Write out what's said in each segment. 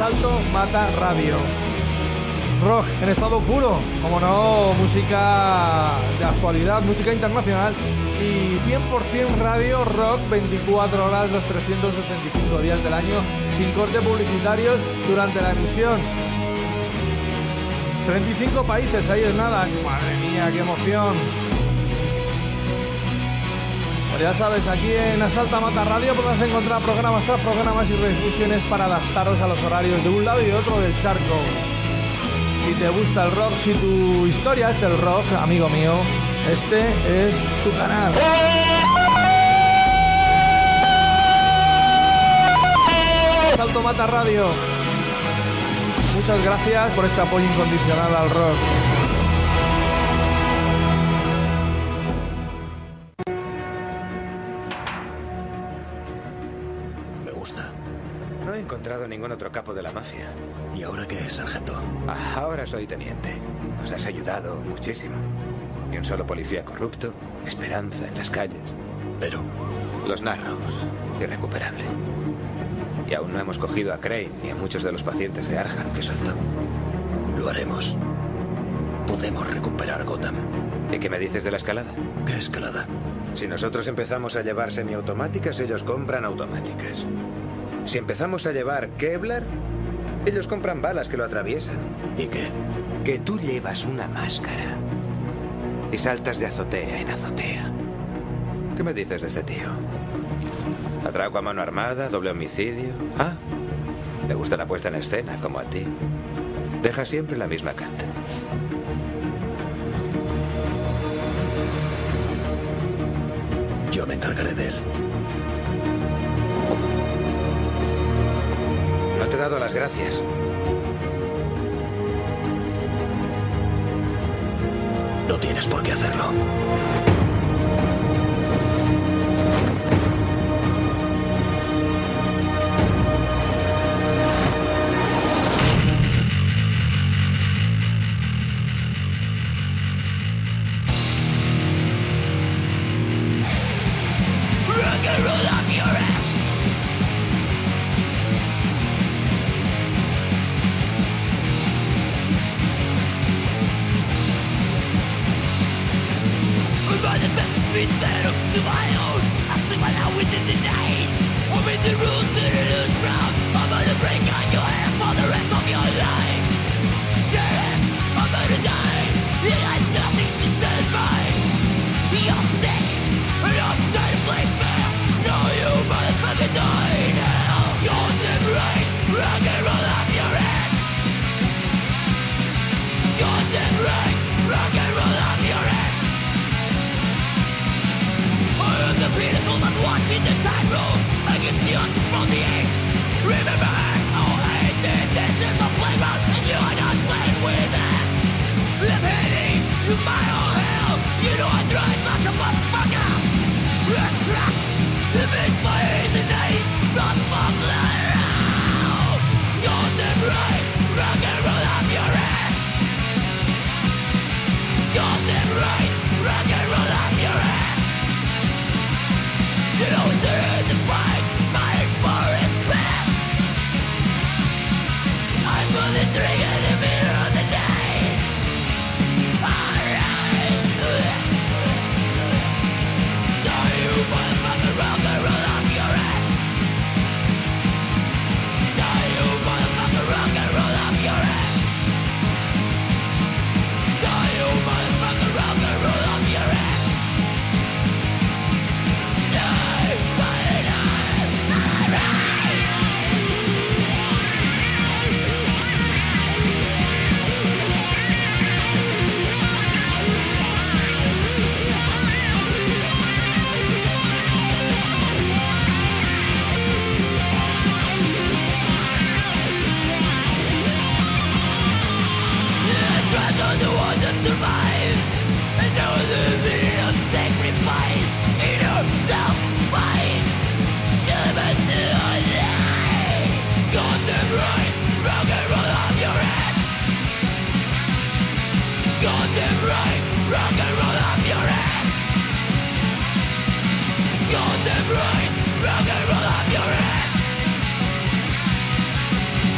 Asalto Mata Radio. Rock en estado puro, como no, música de actualidad, música internacional y 100% radio rock 24 horas los 365 días del año sin cortes publicitarios durante la emisión. 35 países, ahí es nada. Madre mía, qué emoción. Pues ya sabes, aquí en Asalta Mata Radio podrás encontrar programas tras programas y redifusiones para adaptaros a los horarios de un lado y otro del charco. Si te gusta el rock, si tu historia es el rock, amigo mío, este es tu canal. Asalto Mata Radio. Muchas gracias por este apoyo incondicional al rock. Me gusta. No he encontrado ningún otro capo de la mafia. ¿Y ahora qué es, sargento? Ahora soy teniente. Nos has ayudado muchísimo. Ni un solo policía corrupto, esperanza en las calles. Pero Los Narrows, irrecuperable. Y aún no hemos cogido a Crane ni a muchos de los pacientes de Arkham que soltó. lo haremos. Podemos recuperar Gotham. ¿Y qué me dices de la escalada? ¿Qué escalada? Si nosotros empezamos a llevar semiautomáticas, ellos compran automáticas. Si empezamos a llevar Kevlar, ellos compran balas que lo atraviesan. ¿Y qué? Que tú llevas una máscara y saltas de azotea en azotea. ¿Qué me dices de este tío? Atraco a mano armada, doble homicidio. Ah, le gusta la puesta en escena, como a ti. Deja siempre la misma carta. Yo me encargaré de él. No te he dado las gracias. No tienes por qué hacerlo.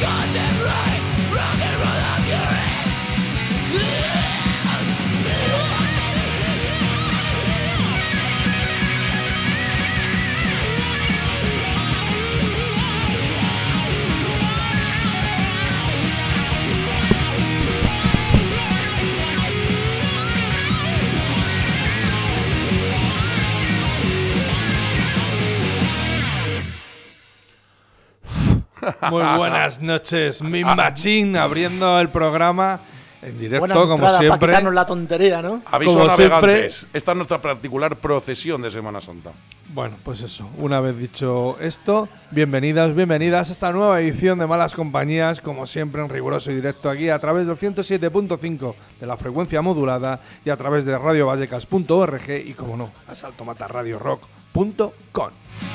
Muy buenas noches, Mean Machine, abriendo el programa en directo, buena como entrada siempre. Para quitarnos la tontería, ¿no? Aviso Como navegantes. siempre. Esta es nuestra particular procesión de Semana Santa. Bueno, pues eso, una vez dicho esto, bienvenidas a esta nueva edición de Malas Compañías, como siempre en riguroso y directo aquí a través del 107.5 de la frecuencia modulada y a través de radiovallecas.org y, como no, a saltomatarradiorock.com.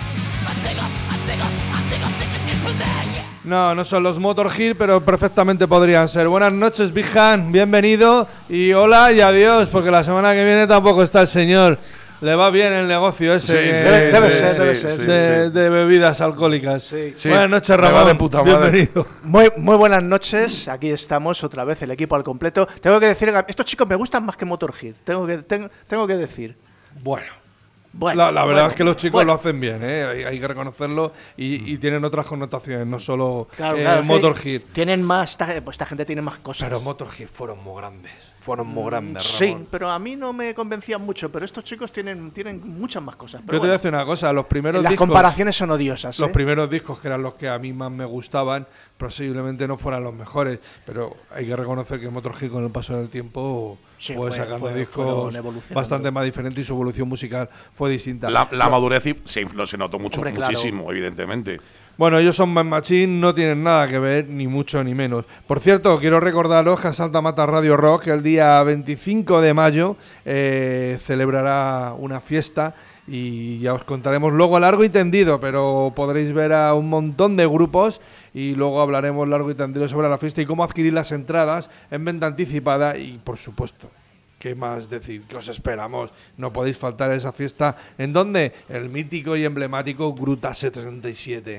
No son los Motorhead, pero perfectamente podrían ser. Buenas noches, Big Han, bienvenido y hola y adiós, porque la semana que viene tampoco está el señor. Le va bien el negocio ese debe ser. De bebidas alcohólicas. Sí. Buenas noches, me va Ramón. de puta madre. Bienvenido. Muy buenas noches, aquí estamos otra vez, el equipo al completo. Tengo que decir, estos chicos me gustan más que Motorhead, tengo que decir. Bueno. Bueno, La verdad es que los chicos bueno. lo hacen bien, ¿eh? Hay que reconocerlo y tienen otras connotaciones, no solo Claro, es que Motorhead. tienen más, esta gente tiene más cosas. Pero Motorhead fueron muy grandes, Ramón. Sí, pero a mí no me convencían mucho, pero estos chicos tienen muchas más cosas. Pero Yo te voy a decir una cosa, los primeros las discos, comparaciones son odiosas. los primeros discos que eran los que a mí más me gustaban, posiblemente no fueran los mejores, pero hay que reconocer que Motorhead con el paso del tiempo Sí, fue sacando fueron discos evolucionando. bastante más diferentes y su evolución musical fue distinta. La madurez se notó Hombre, claro. muchísimo, evidentemente. Bueno, ellos son Mean Machine, no tienen nada que ver, ni mucho ni menos. Por cierto, quiero recordaros que Salta Mata Radio Rock el día 25 de mayo celebrará una fiesta y ya os contaremos luego largo y tendido, pero podréis ver a un montón de grupos y luego hablaremos largo y tendido sobre la fiesta y cómo adquirir las entradas en venta anticipada y, por supuesto, ¿qué más decir? ¿Qué os esperamos? No podéis faltar a esa fiesta. ¿En dónde? El mítico y emblemático Gruta 77.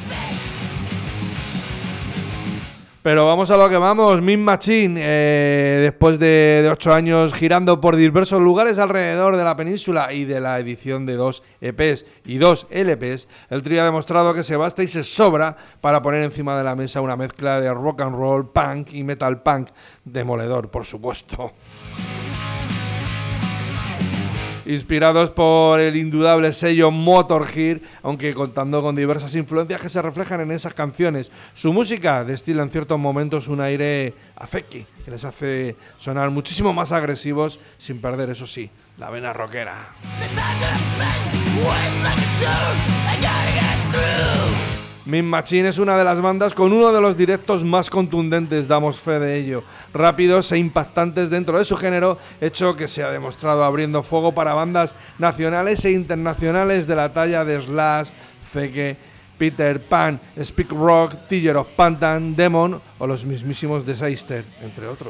Pero vamos a lo que vamos. Mean Machine, después de 8 años girando por diversos lugares alrededor de la península y de la edición de 2 EPs y 2 LPs, el trío ha demostrado que se basta y se sobra para poner encima de la mesa una mezcla de rock and roll, punk y metal punk demoledor, por supuesto. Inspirados por el indudable sello Motorhead, aunque contando con diversas influencias que se reflejan en esas canciones. Su música destila en ciertos momentos un aire afeki, que les hace sonar muchísimo más agresivos, sin perder, eso sí, la vena rockera. Mean Machine es una de las bandas con uno de los directos más contundentes, damos fe de ello. Rápidos e impactantes dentro de su género, hecho que se ha demostrado abriendo fuego para bandas nacionales e internacionales de la talla de Slash, Zeke, Peter Pan, Speak Rock, Tiger of Pantan, Demon o los mismísimos Disaster, entre otros.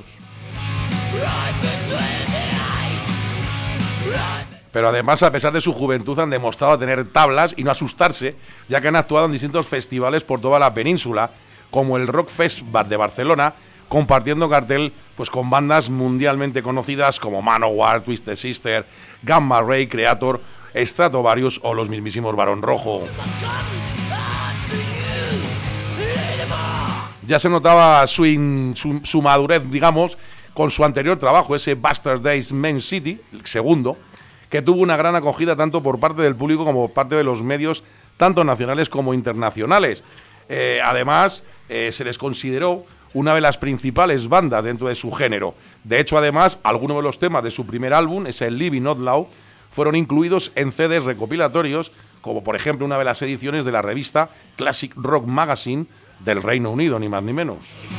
Pero además, a pesar de su juventud, han demostrado tener tablas y no asustarse, ya que han actuado en distintos festivales por toda la península, como el Rock Fest de Barcelona, compartiendo cartel pues con bandas mundialmente conocidas como Manowar, Twisted Sister, Gamma Ray, Creator, Stratovarius o los mismísimos Barón Rojo. Ya se notaba su madurez, digamos, con su anterior trabajo, ese Bastard Days Main City, el segundo, que tuvo una gran acogida tanto por parte del público como por parte de los medios, tanto nacionales como internacionales. Además, se les consideró una de las principales bandas dentro de su género. De hecho, además, algunos de los temas de su primer álbum, ese Living Out Loud, fueron incluidos en CDs recopilatorios, como por ejemplo una de las ediciones de la revista Classic Rock Magazine del Reino Unido, ni más ni menos.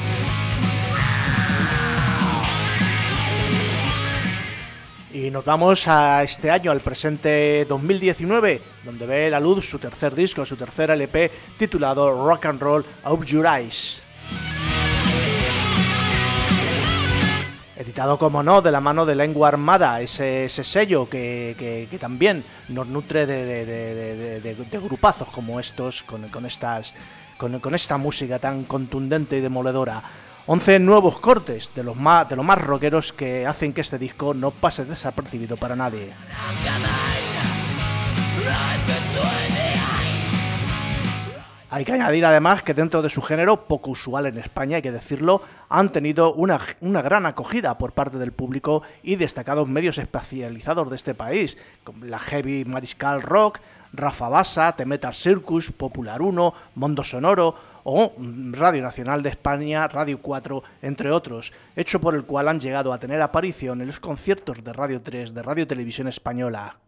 Y nos vamos a este año, al presente 2019, donde ve la luz su tercer disco, su tercer LP, titulado Rock and Roll Up Your Eyes. Editado, como no, de la mano de Lengua Armada, ese sello que también nos nutre de grupazos como estos, con estas con esta música tan contundente y demoledora. 11 nuevos cortes de los más rockeros que hacen que este disco no pase desapercibido para nadie. Hay que añadir además que dentro de su género, poco usual en España, hay que decirlo, han tenido una gran acogida por parte del público y destacados medios especializados de este país, como la Heavy Mariscal Rock, Rafa Bassa, The Metal Circus, Popular 1, Mondo Sonoro o Radio Nacional de España, Radio 4, entre otros, hecho por el cual han llegado a tener aparición en los conciertos de Radio 3 de Radio Televisión Española.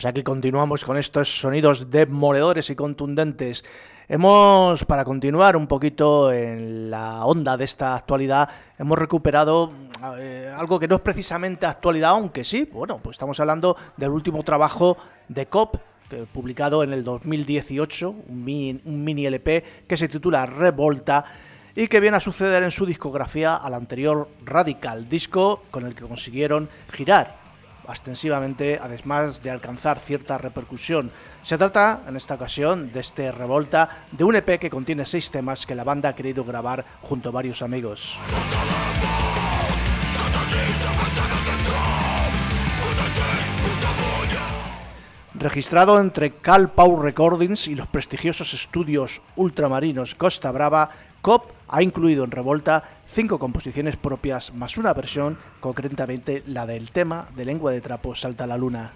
Pues aquí continuamos con estos sonidos demoledores y contundentes. Para continuar un poquito en la onda de esta actualidad, hemos recuperado algo que no es precisamente actualidad, aunque sí, bueno, pues estamos hablando del último trabajo de Cop, publicado en el 2018, un mini LP que se titula Revolta y que viene a suceder en su discografía al anterior Radical, disco con el que consiguieron girar extensivamente, además de alcanzar cierta repercusión. Se trata, en esta ocasión, de este Revolta, de un EP que contiene 6 temas que la banda ha querido grabar junto a varios amigos. Registrado entre Cal Pau Recordings y los prestigiosos estudios ultramarinos Costa Brava, Cop ha incluido en Revolta 5 composiciones propias más una versión, concretamente la del tema de Lengua de Trapo Salta la Luna.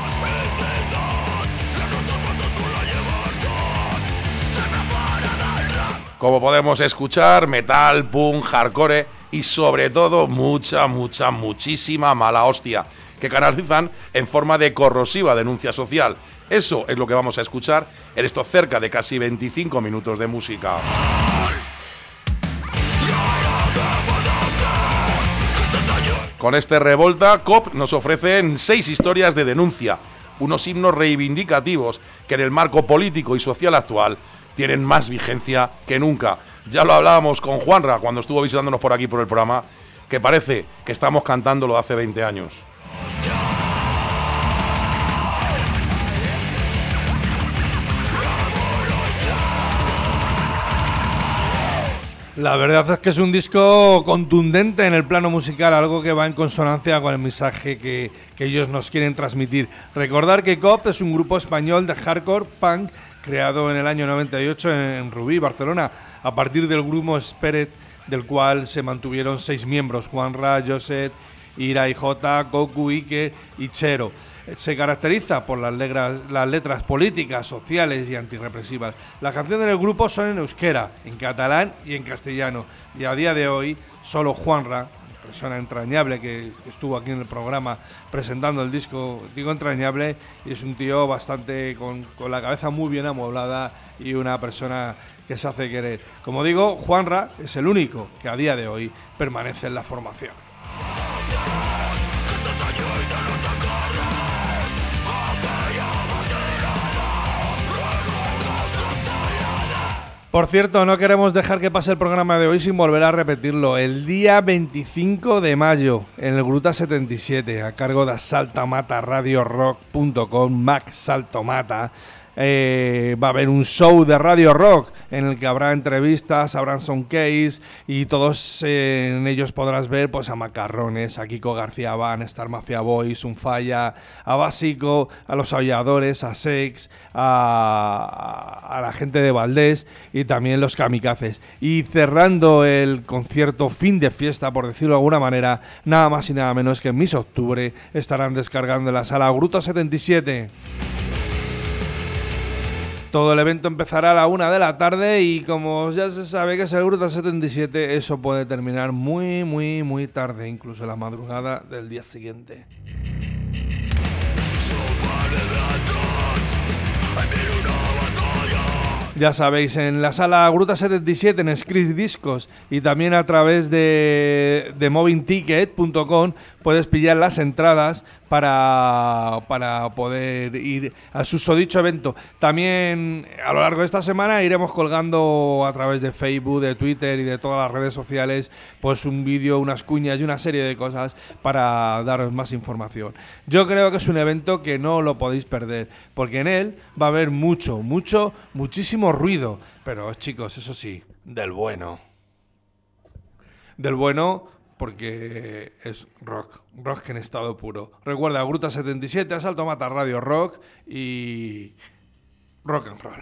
Como podemos escuchar, metal, punk, hardcore y sobre todo muchísima mala hostia, que canalizan en forma de corrosiva denuncia social. Eso es lo que vamos a escuchar en estos cerca de casi 25 minutos de música. Con este Revolta, Cop nos ofrecen 6 historias de denuncia, unos himnos reivindicativos que en el marco político y social actual tienen más vigencia que nunca. Ya lo hablábamos con Juanra cuando estuvo visitándonos por aquí por el programa, que parece que estamos cantando lo de hace 20 años. La verdad es que es un disco contundente en el plano musical, algo que va en consonancia con el mensaje que ellos nos quieren transmitir. Recordar que Cop es un grupo español de hardcore punk creado en el año 98 en Rubí, Barcelona, a partir del grupo Spirit, del cual se mantuvieron 6 miembros: Juanra, Josep, Ira y J, Goku, Ike y Chero. Se caracteriza por las letras políticas, sociales y antirrepresivas. Las canciones del grupo son en euskera, en catalán y en castellano. Y a día de hoy, solo Juanra, persona entrañable que estuvo aquí en el programa presentando el disco, digo entrañable, y es un tío bastante con la cabeza muy bien amueblada y una persona que se hace querer. Como digo, Juanra es el único que a día de hoy permanece en la formación. Por cierto, no queremos dejar que pase el programa de hoy sin volver a repetirlo. El día 25 de mayo, en el Gruta 77, a cargo de saltomataradiorock.com, Max Saltomata, va a haber un show de Radio Rock en el que habrá entrevistas, habrán soundcase y todos en ellos podrás ver pues a Macarrones, a Kiko García Van, Star Mafia Boys, Unfalla, a Básico, a Los Aulladores, a Sex, a la gente de Valdés y también los Kamikazes. Y cerrando el concierto, fin de fiesta, por decirlo de alguna manera, nada más y nada menos que en Miss Octubre estarán descargando en la sala Gruta 77. Todo el evento empezará a la 1 de la tarde y como ya se sabe que es el Gruta 77, eso puede terminar muy tarde, incluso la madrugada del día siguiente. Ya sabéis, en la sala Gruta 77 en Screech Discos y también a través de movingticket.com puedes pillar las entradas para poder ir al susodicho evento. También a lo largo de esta semana iremos colgando a través de Facebook, de Twitter y de todas las redes sociales pues un vídeo, unas cuñas y una serie de cosas para daros más información. Yo creo que es un evento que no lo podéis perder, porque en él va a haber muchísimo ruido, pero chicos, eso sí, del bueno. Del bueno, porque es rock en estado puro. Recuerda, Gruta 77, Asalto Mata Radio Rock y rock and roll.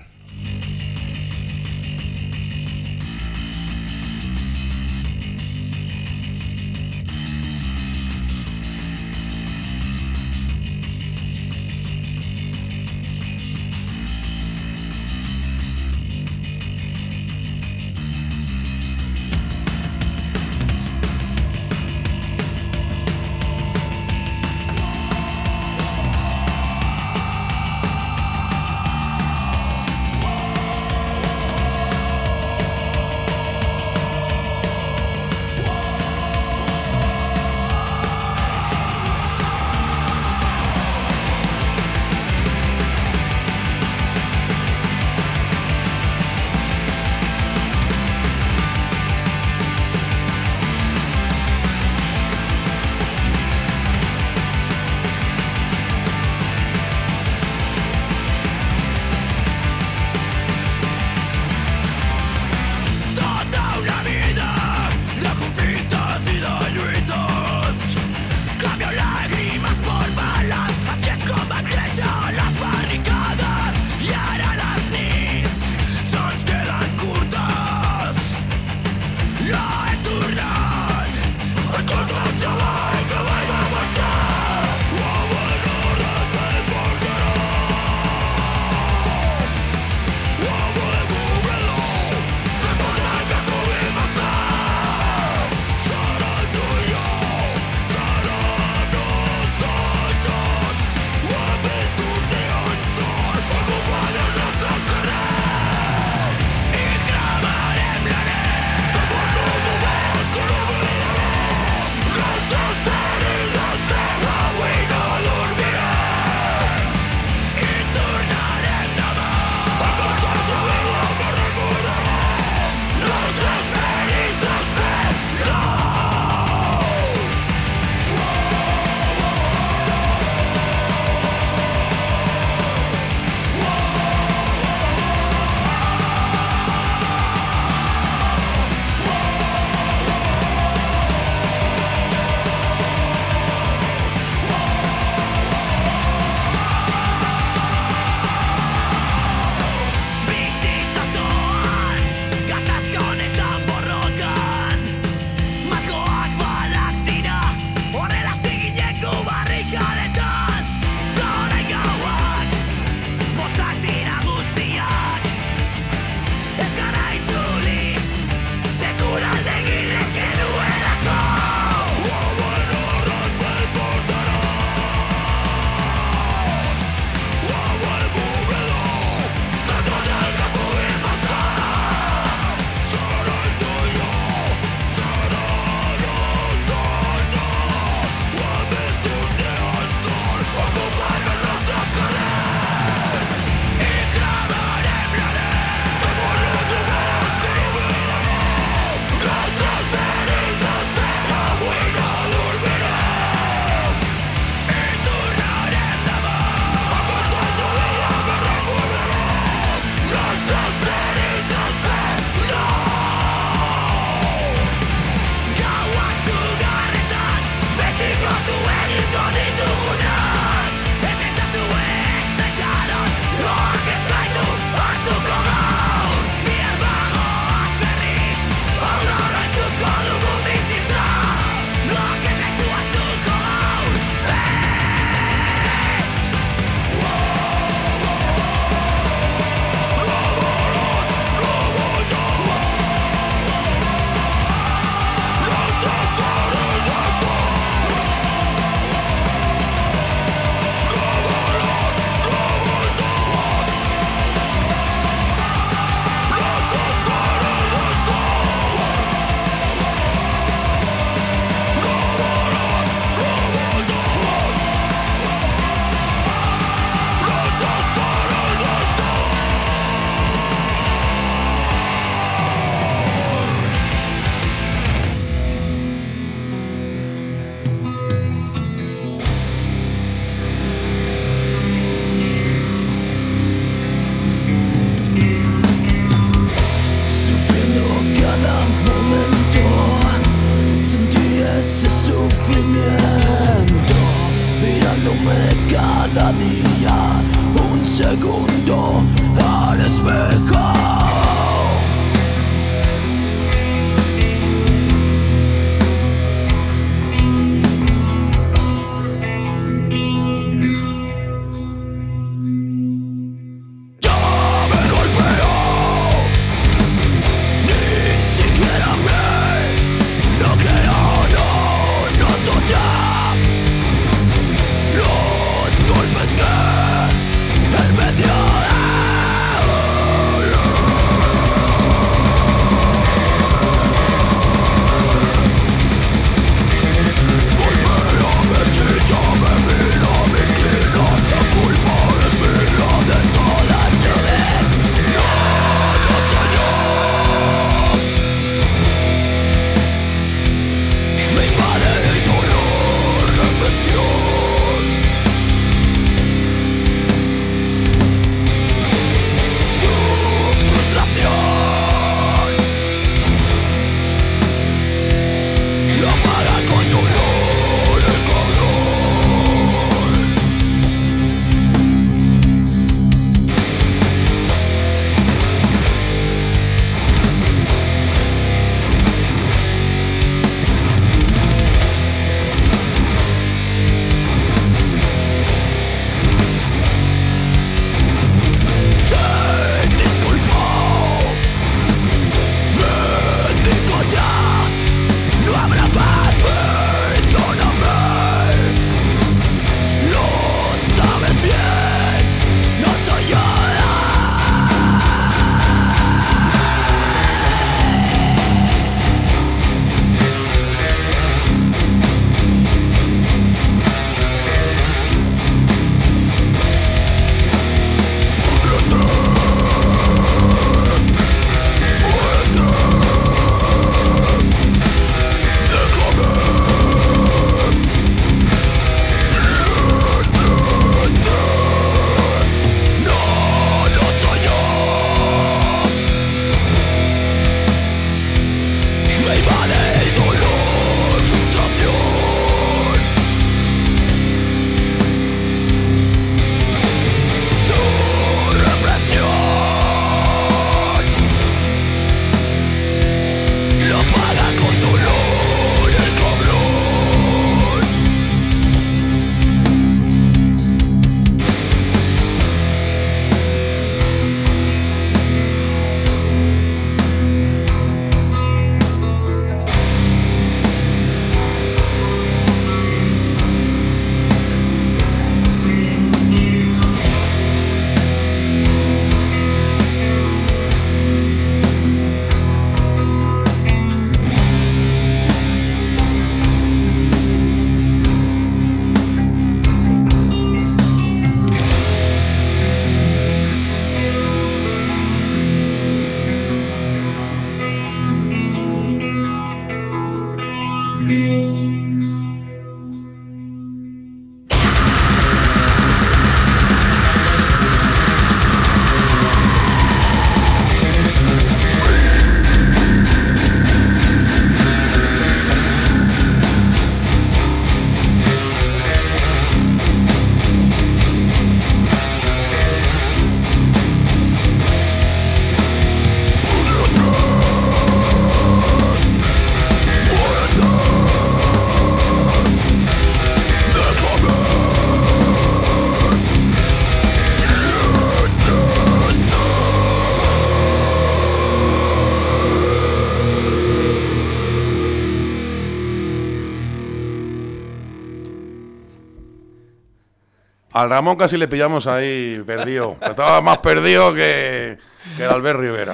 Al Ramón casi le pillamos ahí perdido. Estaba más perdido que el Albert Rivera.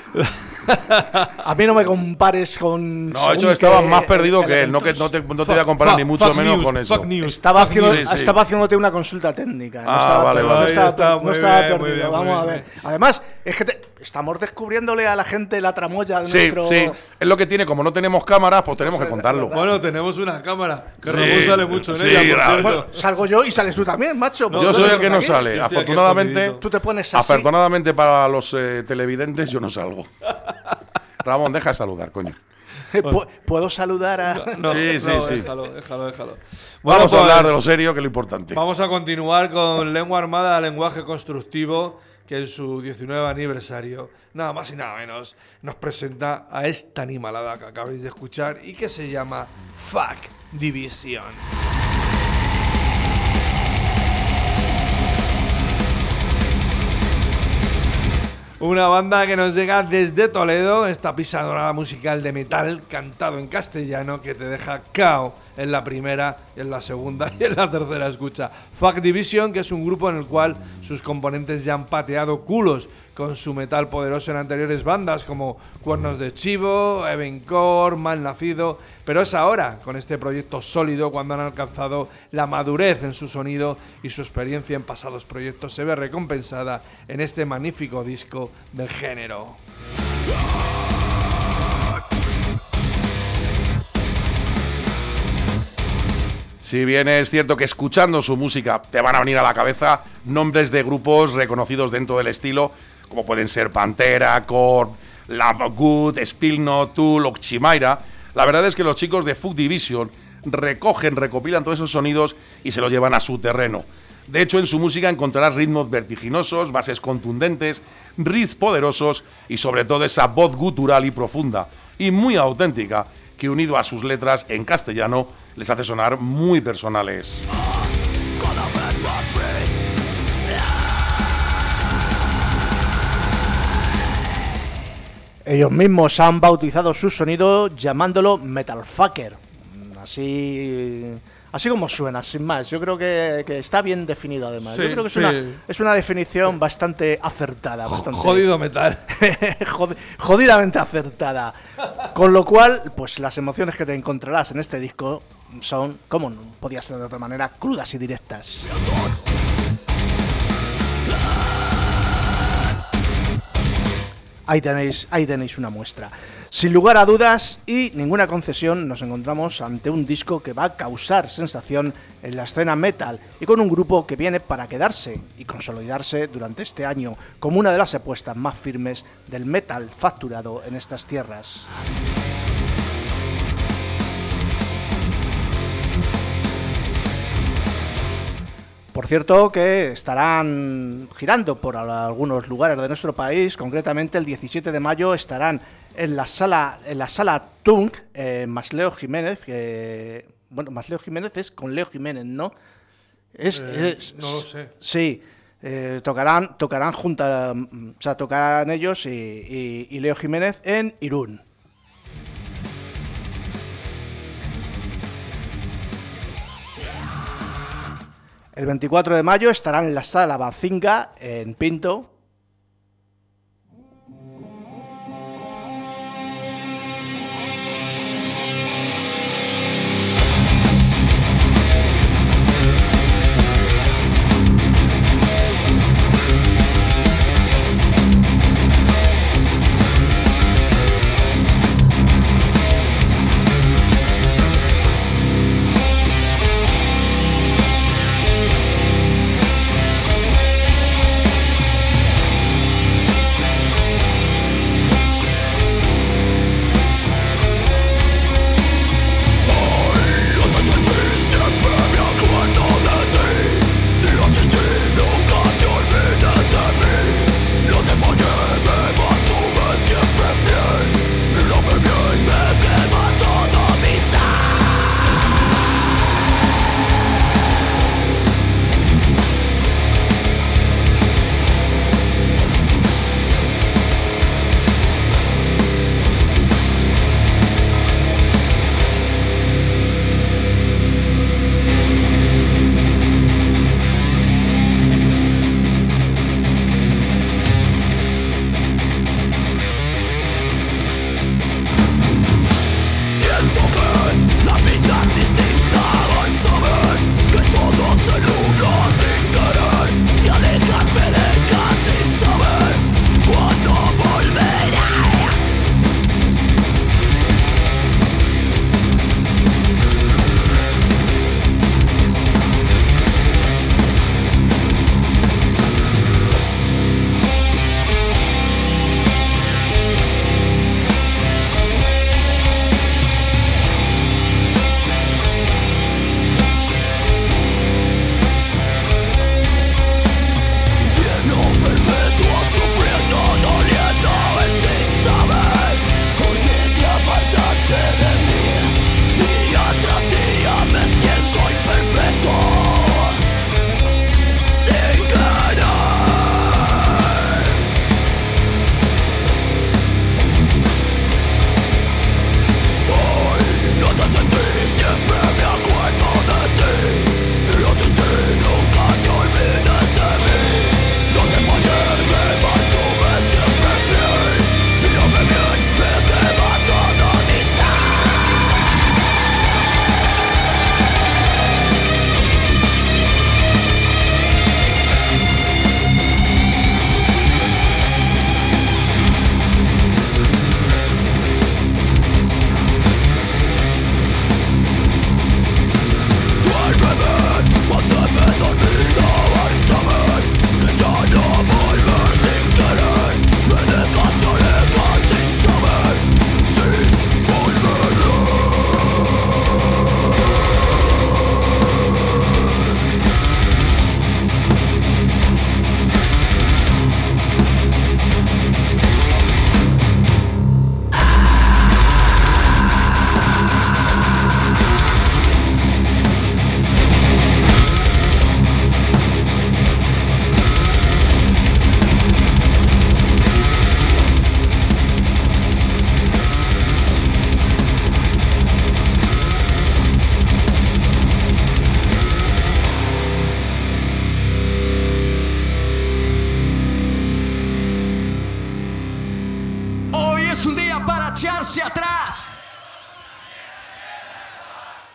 A mí no me compares con... No, de hecho estaba más perdido que él. No te voy a comparar ni mucho menos con eso. Estaba haciéndote una consulta técnica. Vale. No estaba perdido. Vamos a ver. Además, es que estamos descubriéndole a la gente la tramoya de nuestro... Sí, es lo que tiene. Como no tenemos cámaras, pues tenemos que contarlo. Bueno, tenemos una cámara, que Ramón sale mucho en ella. Bueno, salgo yo y sales tú también, macho. Yo soy el que no sale. Afortunadamente, tú te pones así. Afortunadamente para los televidentes, yo no salgo. Ramón, deja de saludar, coño. ¿Puedo saludar a...? Sí. Déjalo. Vamos a hablar de lo serio, que es lo importante. Vamos a continuar con Lengua Armada, lenguaje constructivo, que en su 19 aniversario, nada más y nada menos, nos presenta a esta animalada que acabáis de escuchar y que se llama Fuck Division. Una banda que nos llega desde Toledo, esta pisadora musical de metal cantado en castellano que te deja cao en la primera, en la segunda y en la tercera escucha. Fuck Division, que es un grupo en el cual sus componentes ya han pateado culos con su metal poderoso en anteriores bandas como Cuernos de Chivo, Evencore, Malnacido, pero es ahora, con este proyecto sólido, cuando han alcanzado la madurez en su sonido y su experiencia en pasados proyectos se ve recompensada en este magnífico disco del género. Si bien es cierto que escuchando su música te van a venir a la cabeza nombres de grupos reconocidos dentro del estilo, como pueden ser Pantera, Korn, Lamb of God, Spilno, Tool o Chimaira, la verdad es que los chicos de Fuck Division recopilan todos esos sonidos y se los llevan a su terreno. De hecho, en su música encontrarás ritmos vertiginosos, bases contundentes, riffs poderosos y sobre todo esa voz gutural y profunda y muy auténtica que, unido a sus letras en castellano, les hace sonar muy personales. Ellos mismos han bautizado su sonido llamándolo Metalfucker. Así como suena, sin más. Yo creo que está bien definido además. Sí, yo creo que es una definición bastante acertada. Jodido metal. Jodidamente acertada. Con lo cual, pues las emociones que te encontrarás en este disco son, como no podía ser de otra manera, crudas y directas. Ahí tenéis una muestra. Sin lugar a dudas y ninguna concesión, nos encontramos ante un disco que va a causar sensación en la escena metal y con un grupo que viene para quedarse y consolidarse durante este año como una de las apuestas más firmes del metal facturado en estas tierras. Por cierto, que estarán girando por algunos lugares de nuestro país. Concretamente, el 17 de mayo estarán en la sala Tunk, Masleo Jiménez. Masleo Jiménez es con Leo Jiménez, ¿no? No lo sé. Sí, tocarán juntas, o sea, tocarán ellos y Leo Jiménez en Irún. El 24 de mayo estarán en la sala Bacinga, en Pinto.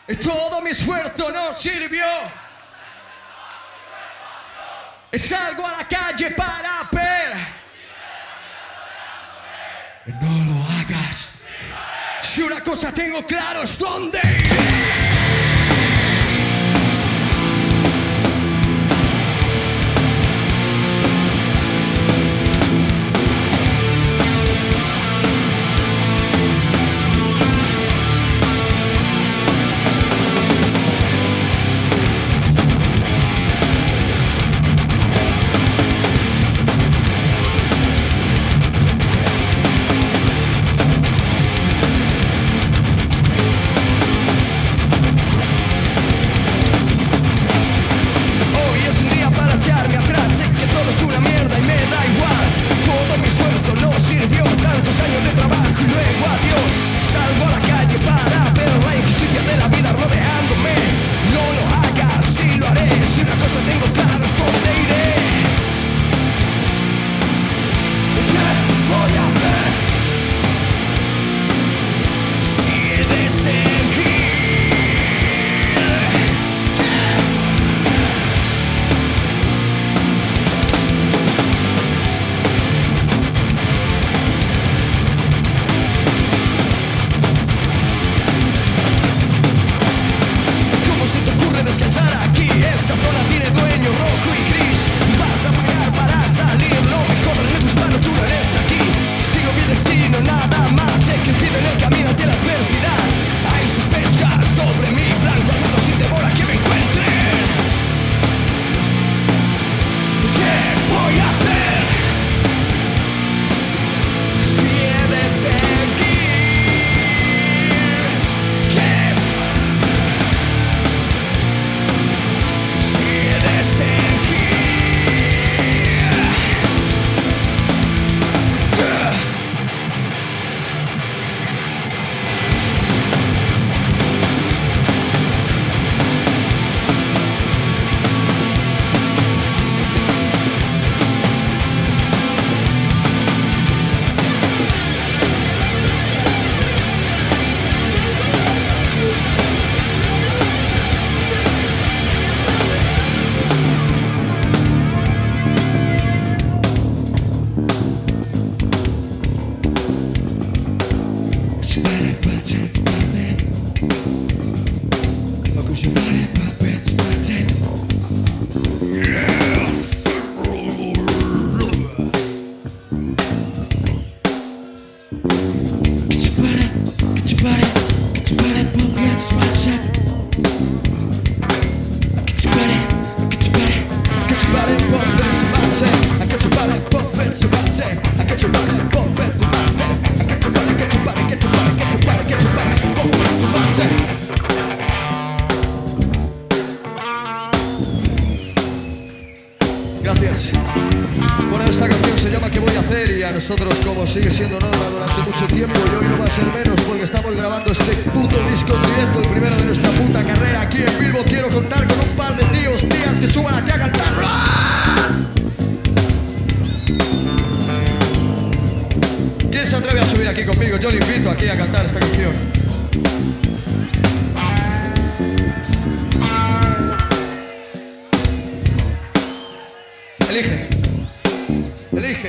Y todo mi esfuerzo no sirvió. Y salgo a la calle para ver. Y no lo hagas. Si una cosa tengo claro es dónde iré. Gracias. Bueno, esta canción se llama ¿Qué voy a hacer? Y a nosotros, como sigue siendo norma durante mucho tiempo, y hoy no va a ser menos porque estamos grabando este puto disco en directo, el primero de nuestra puta carrera aquí en Bilbo. Quiero contar con un par de tíos, tías que suban aquí a cantarlo. ¿Quién se atreve a subir aquí conmigo? Yo le invito aquí a cantar esta canción. Elige. Elige.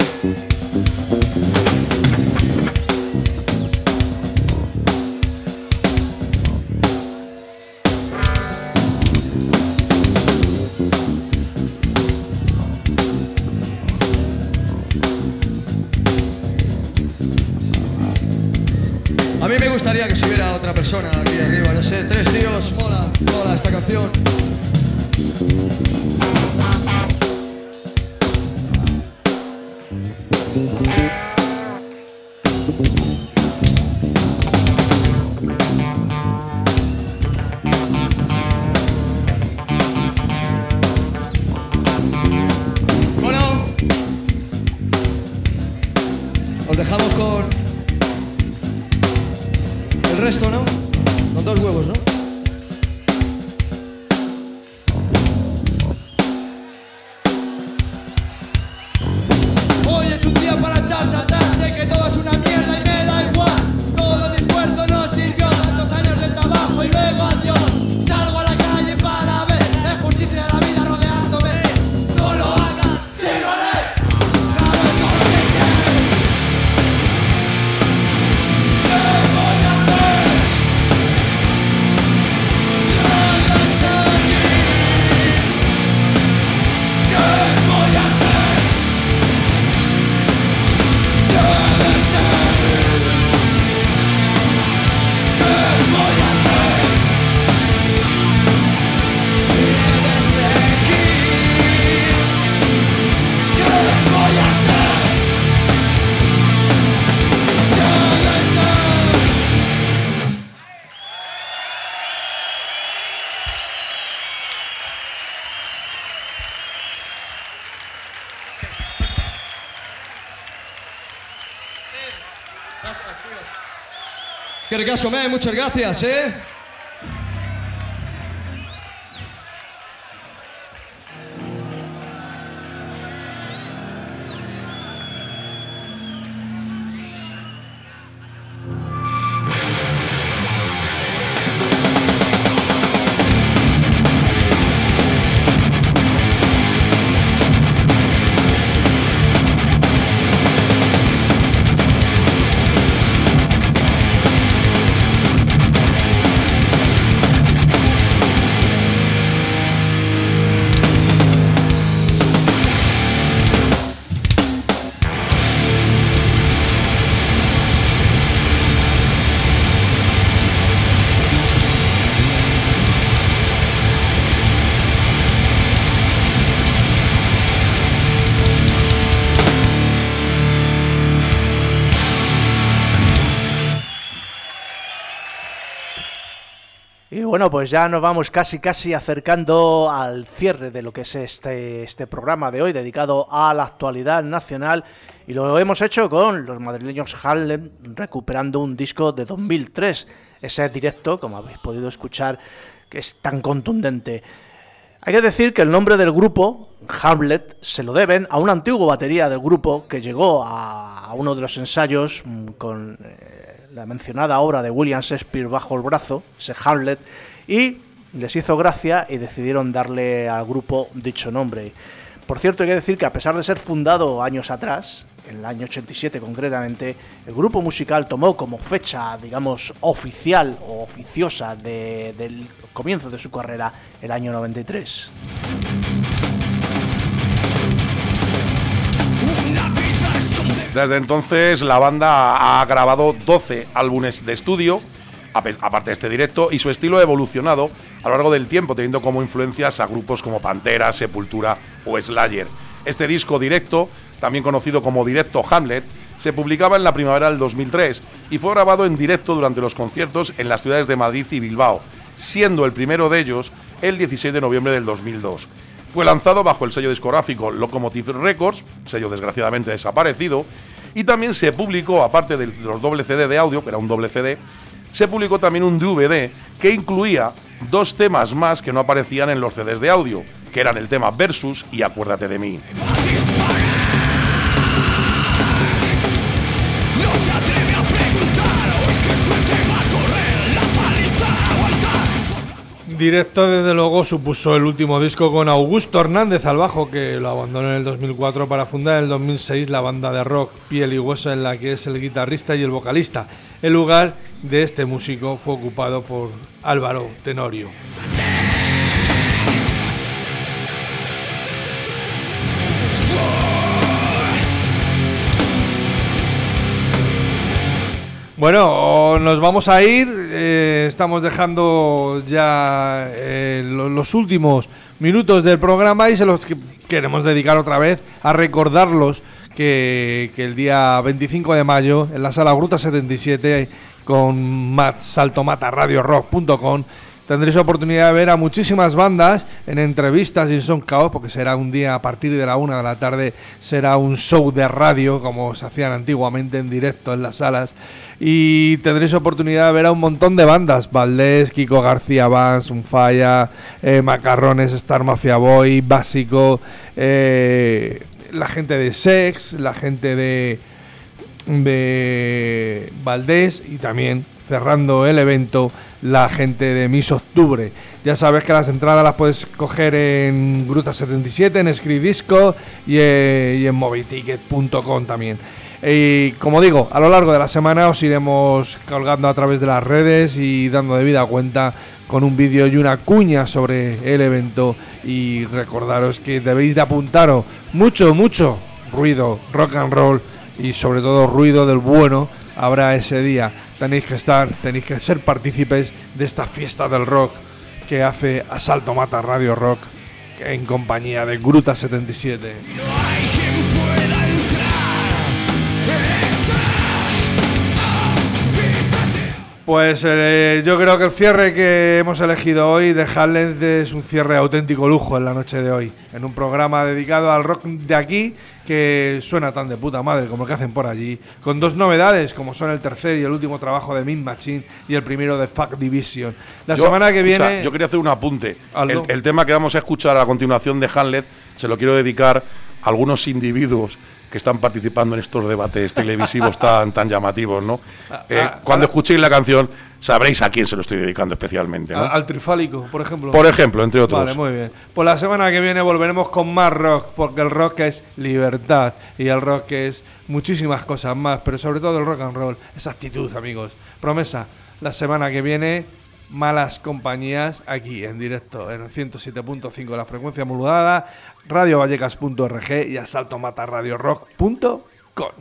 A mí me gustaría que subiera otra persona aquí arriba, no sé, tres tíos, mola esta canción. Bueno, os dejamos con el resto, ¿no? Con dos huevos, ¿no? Que ricasco, muchas gracias, Y bueno, pues ya nos vamos casi acercando al cierre de lo que es este programa de hoy dedicado a la actualidad nacional, y lo hemos hecho con los madrileños Hamlet recuperando un disco de 2003, ese directo, como habéis podido escuchar, que es tan contundente. Hay que decir que el nombre del grupo, Hamlet, se lo deben a un antiguo batería del grupo que llegó a uno de los ensayos con la mencionada obra de William Shakespeare bajo el brazo, ese Hamlet, y les hizo gracia y decidieron darle al grupo dicho nombre. Por cierto, hay que decir que a pesar de ser fundado años atrás, en el año 87 concretamente, el grupo musical tomó como fecha, digamos, oficial o oficiosa del comienzo de su carrera el año 93. Desde entonces la banda ha grabado 12 álbumes de estudio, aparte de este directo, y su estilo ha evolucionado a lo largo del tiempo, teniendo como influencias a grupos como Pantera, Sepultura o Slayer. Este disco directo, también conocido como Directo Hamlet, se publicaba en la primavera del 2003 y fue grabado en directo durante los conciertos en las ciudades de Madrid y Bilbao, siendo el primero de ellos el 16 de noviembre del 2002. Fue lanzado bajo el sello discográfico Locomotive Records, sello desgraciadamente desaparecido, y también se publicó, aparte de los doble CD de audio, que era un doble CD, se publicó también un DVD que incluía 2 temas más que no aparecían en los CDs de audio, que eran el tema Versus y Acuérdate de mí. Directo, desde luego, supuso el último disco con Augusto Hernández al bajo, que lo abandonó en el 2004 para fundar en el 2006 la banda de rock Piel y Hueso, en la que es el guitarrista y el vocalista. El lugar de este músico fue ocupado por Álvaro Tenorio. Bueno, nos vamos a ir, estamos dejando ya los últimos minutos del programa y se los queremos dedicar otra vez a recordarlos que el día 25 de mayo en la sala Gruta 77 con saltomataradiorock.com tendréis oportunidad de ver a muchísimas bandas en entrevistas y en Soundcloud, porque será un día a partir de la 1 de la tarde, será un show de radio como se hacían antiguamente en directo en las salas, y tendréis oportunidad de ver a un montón de bandas: Valdés, Kiko García Vans, Unfalla, Macarrones, Star Mafia Boy, Básico, la gente de Sex, la gente de Valdés, y también cerrando el evento la gente de Miss Octubre. Ya sabes que las entradas las puedes coger en Gruta 77, en Scribisco y en moviticket.com también. Y como digo, a lo largo de la semana os iremos colgando a través de las redes y dando debida cuenta con un vídeo y una cuña sobre el evento, y recordaros que debéis de apuntaros mucho ruido, rock and roll, y sobre todo ruido del bueno habrá ese día. Tenéis que ser partícipes de esta fiesta del rock que hace Asalto Mata Radio Rock en compañía de Gruta 77. Pues yo creo que el cierre que hemos elegido hoy de Hamlet es un cierre de auténtico lujo en la noche de hoy, en un programa dedicado al rock de aquí que suena tan de puta madre como el que hacen por allí, con dos novedades como son el tercer y el último trabajo de Mean Machine y el primero de Fuck Division. La semana que viene... Yo quería hacer un apunte. El tema que vamos a escuchar a continuación de Hamlet se lo quiero dedicar a algunos individuos que están participando en estos debates televisivos tan llamativos, ¿no? Cuando escuchéis la canción sabréis a quién se lo estoy dedicando especialmente, ¿no? Al Trifálico, por ejemplo. Por ejemplo, entre otros. Vale, muy bien. Pues la semana que viene volveremos con más rock, porque el rock es libertad y el rock es muchísimas cosas más, pero sobre todo el rock and roll, esa actitud, amigos. Promesa, la semana que viene, Malas Compañías, aquí en directo, en el 107.5 la frecuencia modulada, radiovallecas.org y asaltomatarradiorock.com.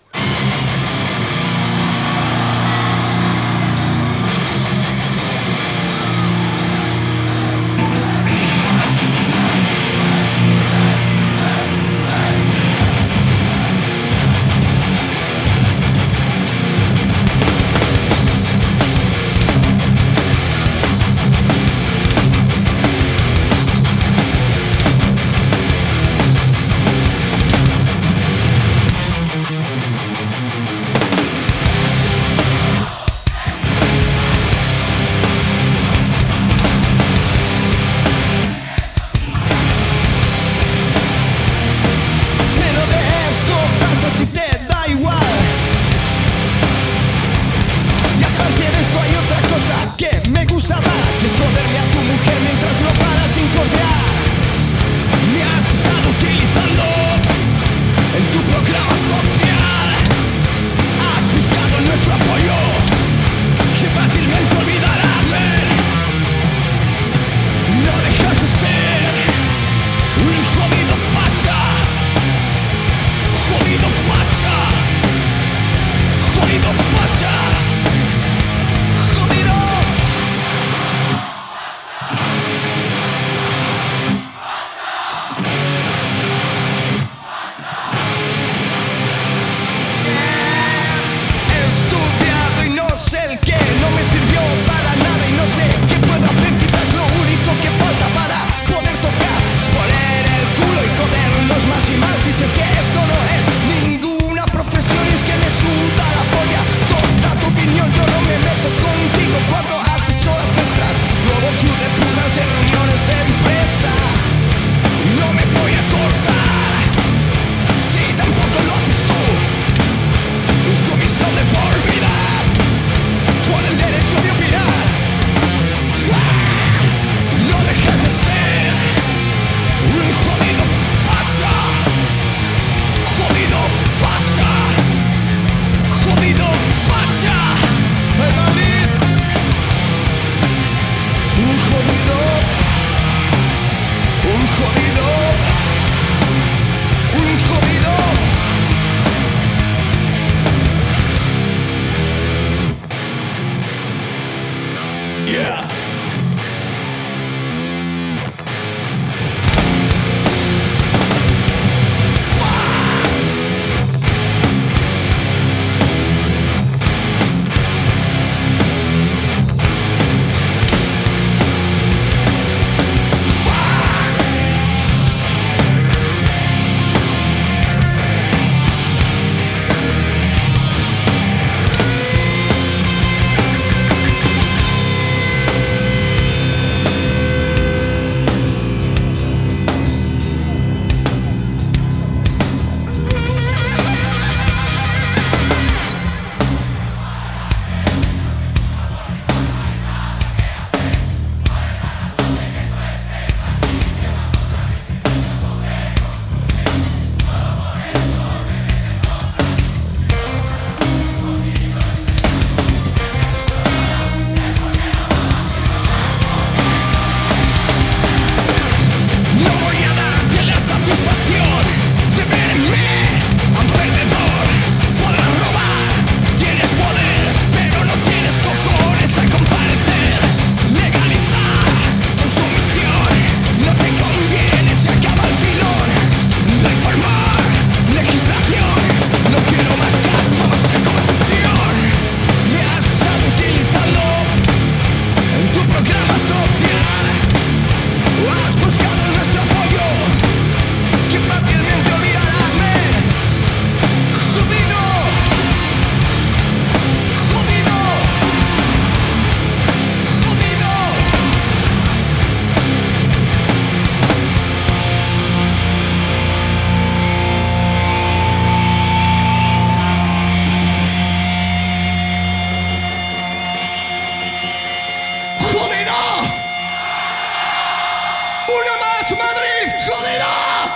Rockers Madrid, jodida.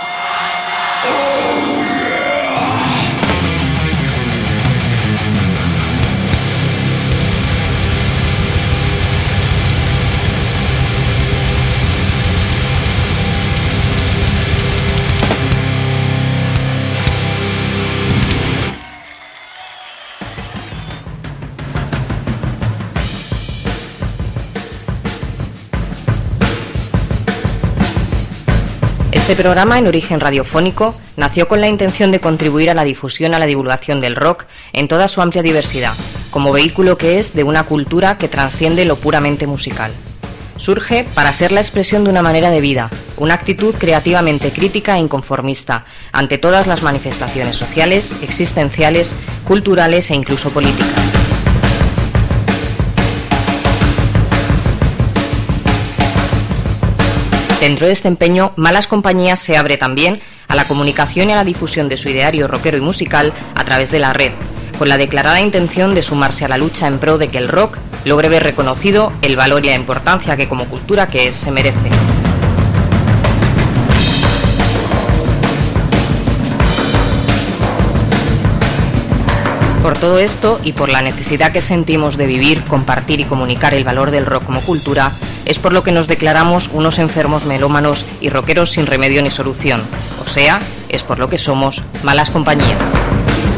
Este programa, en origen radiofónico, nació con la intención de contribuir a la difusión, a la divulgación del rock en toda su amplia diversidad, como vehículo que es de una cultura que trasciende lo puramente musical. Surge para ser la expresión de una manera de vida, una actitud creativamente crítica e inconformista ante todas las manifestaciones sociales, existenciales, culturales e incluso políticas. Dentro de este empeño, Malas Compañías se abre también a la comunicación y a la difusión de su ideario rockero y musical a través de la red, con la declarada intención de sumarse a la lucha en pro de que el rock logre ver reconocido el valor y la importancia que como cultura que es se merece. Por todo esto y por la necesidad que sentimos de vivir, compartir y comunicar el valor del rock como cultura, es por lo que nos declaramos unos enfermos melómanos y rockeros sin remedio ni solución. O sea, es por lo que somos Malas Compañías.